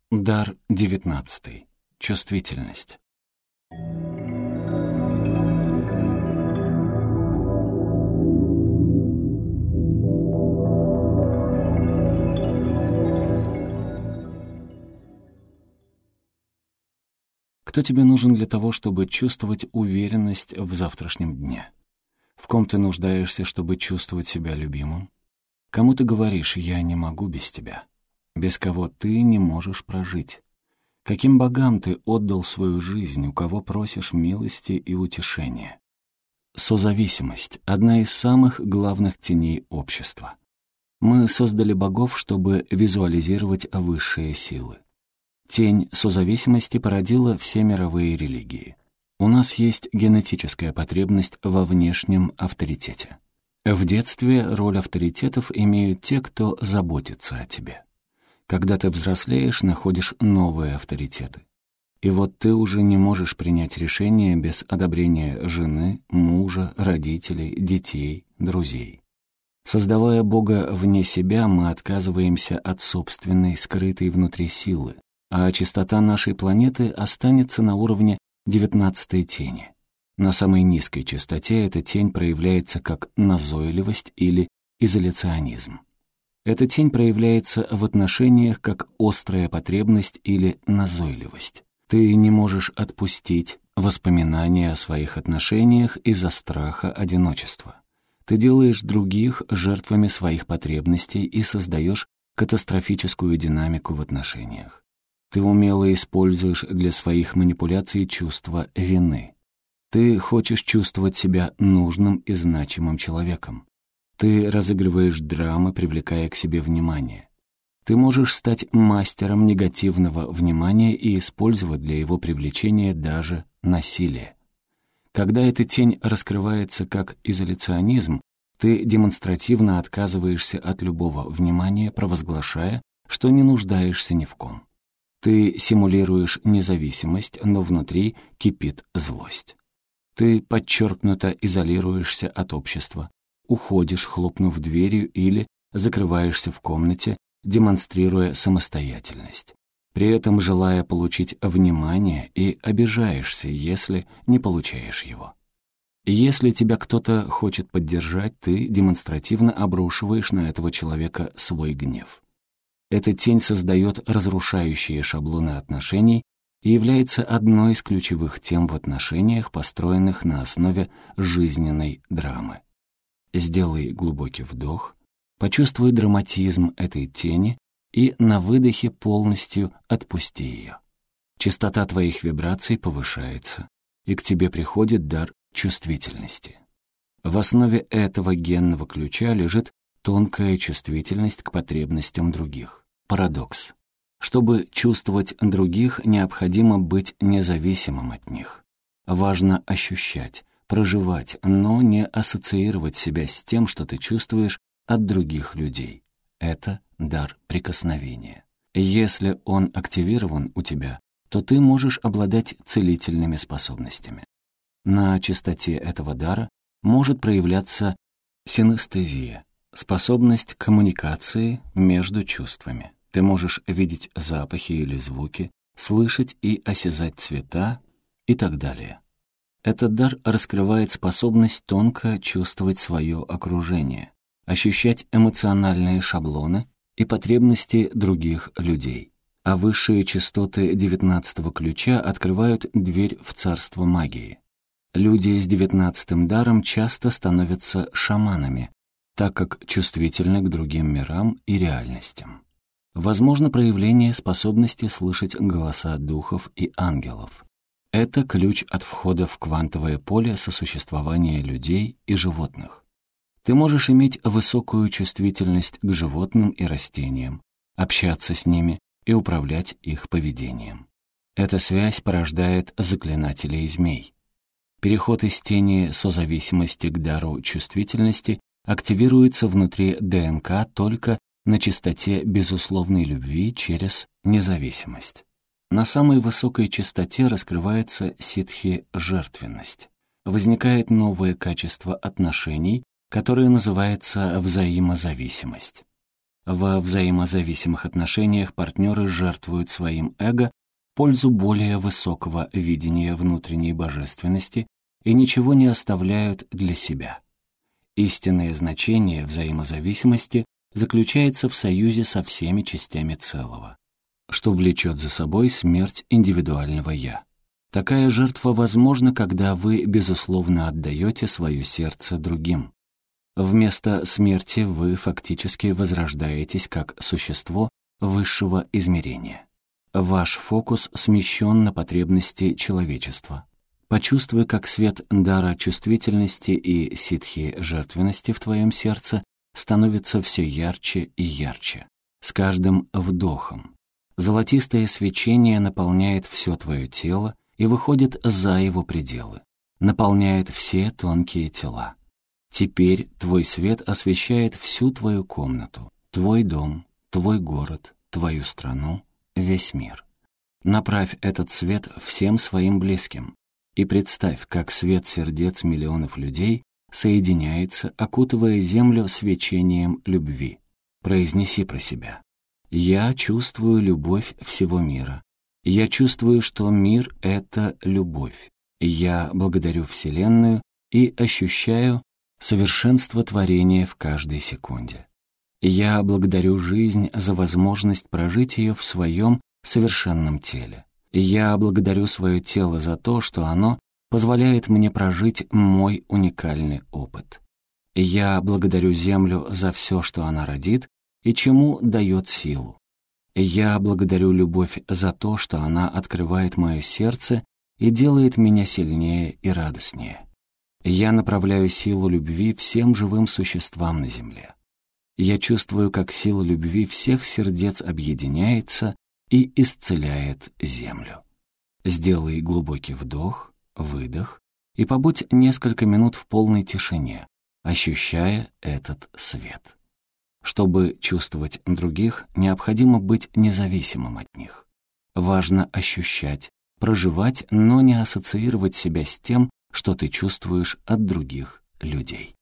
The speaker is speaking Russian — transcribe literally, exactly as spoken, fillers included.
Дар девятнадцатый. Чувствительность. Кто тебе нужен для того, чтобы чувствовать уверенность в завтрашнем дне? В ком ты нуждаешься, чтобы чувствовать себя любимым? Кому ты говоришь «я не могу без тебя», без кого ты не можешь прожить? Каким богам ты отдал свою жизнь, у кого просишь милости и утешения? Созависимость — одна из самых главных теней общества. Мы создали богов, чтобы визуализировать высшие силы. Тень созависимости породила все мировые религии. У нас есть генетическая потребность во внешнем авторитете. В детстве роль авторитетов имеют те, кто заботится о тебе. Когда ты взрослеешь, находишь новые авторитеты. И вот ты уже не можешь принять решение без одобрения жены, мужа, родителей, детей, друзей. Создавая Бога вне себя, мы отказываемся от собственной, скрытой внутри силы, а чистота нашей планеты останется на уровне девятнадцатой тени. На самой низкой частоте эта тень проявляется как назойливость или изоляционизм. Эта тень проявляется в отношениях как острая потребность или назойливость. Ты не можешь отпустить воспоминания о своих отношениях из-за страха одиночества. Ты делаешь других жертвами своих потребностей и создаешь катастрофическую динамику в отношениях. Ты умело используешь для своих манипуляций чувство вины. Ты хочешь чувствовать себя нужным и значимым человеком. Ты разыгрываешь драмы, привлекая к себе внимание. Ты можешь стать мастером негативного внимания и использовать для его привлечения даже насилие. Когда эта тень раскрывается как изоляционизм, ты демонстративно отказываешься от любого внимания, провозглашая, что не нуждаешься ни в ком. Ты симулируешь независимость, но внутри кипит злость. Ты подчеркнуто изолируешься от общества, уходишь, хлопнув дверью, или закрываешься в комнате, демонстрируя самостоятельность, при этом желая получить внимание, и обижаешься, если не получаешь его. Если тебя кто-то хочет поддержать, ты демонстративно обрушиваешь на этого человека свой гнев. Эта тень создает разрушающие шаблоны отношений и является одной из ключевых тем в отношениях, построенных на основе жизненной драмы. Сделай глубокий вдох, почувствуй драматизм этой тени и на выдохе полностью отпусти ее. Частота твоих вибраций повышается, и к тебе приходит дар чувствительности. В основе этого генного ключа лежит тонкая чувствительность к потребностям других. Парадокс. Чтобы чувствовать других, необходимо быть независимым от них. Важно ощущать, проживать, но не ассоциировать себя с тем, что ты чувствуешь от других людей. Это дар прикосновения. Если он активирован у тебя, то ты можешь обладать целительными способностями. На частоте этого дара может проявляться синестезия, способность к коммуникации между чувствами. Ты можешь видеть запахи или звуки, слышать и осязать цвета и так далее. Этот дар раскрывает способность тонко чувствовать свое окружение, ощущать эмоциональные шаблоны и потребности других людей. А высшие частоты девятнадцатого ключа открывают дверь в царство магии. Люди с девятнадцатым даром часто становятся шаманами, так как чувствительны к другим мирам и реальностям. Возможно проявление способности слышать голоса духов и ангелов. Это ключ от входа в квантовое поле сосуществования людей и животных. Ты можешь иметь высокую чувствительность к животным и растениям, общаться с ними и управлять их поведением. Эта связь порождает заклинателей змей. Переход из тени созависимости к дару чувствительности активируется внутри ДНК только на частоте безусловной любви через независимость. На самой высокой частоте раскрывается ситхи-жертвенность. Возникает новое качество отношений, которое называется взаимозависимость. Во взаимозависимых отношениях партнеры жертвуют своим эго в пользу более высокого видения внутренней божественности и ничего не оставляют для себя. Истинное значение взаимозависимости заключается в союзе со всеми частями целого, что влечет за собой смерть индивидуального «я». Такая жертва возможна, когда вы, безусловно, отдаете свое сердце другим. Вместо смерти вы фактически возрождаетесь как существо высшего измерения. Ваш фокус смещен на потребности человечества. Почувствуй, как свет дара чувствительности и ситхи жертвенности в твоем сердце становится все ярче и ярче, с каждым вдохом. Золотистое свечение наполняет все твое тело и выходит за его пределы, наполняет все тонкие тела. Теперь твой свет освещает всю твою комнату, твой дом, твой город, твою страну, весь мир. Направь этот свет всем своим близким и представь, как свет сердец миллионов людей соединяется, окутывая землю свечением любви. Произнеси про себя: «Я чувствую любовь всего мира. Я чувствую, что мир — это любовь. Я благодарю Вселенную и ощущаю совершенство творения в каждой секунде. Я благодарю жизнь за возможность прожить ее в своем совершенном теле. Я благодарю свое тело за то, что оно позволяет мне прожить мой уникальный опыт. Я благодарю Землю за все, что она родит и чему дает силу. Я благодарю любовь за то, что она открывает мое сердце и делает меня сильнее и радостнее. Я направляю силу любви всем живым существам на Земле. Я чувствую, как сила любви всех сердец объединяется и исцеляет Землю». Сделай глубокий вдох, выдох и побудь несколько минут в полной тишине, ощущая этот свет. Чтобы чувствовать других, необходимо быть независимым от них. Важно ощущать, проживать, но не ассоциировать себя с тем, что ты чувствуешь от других людей.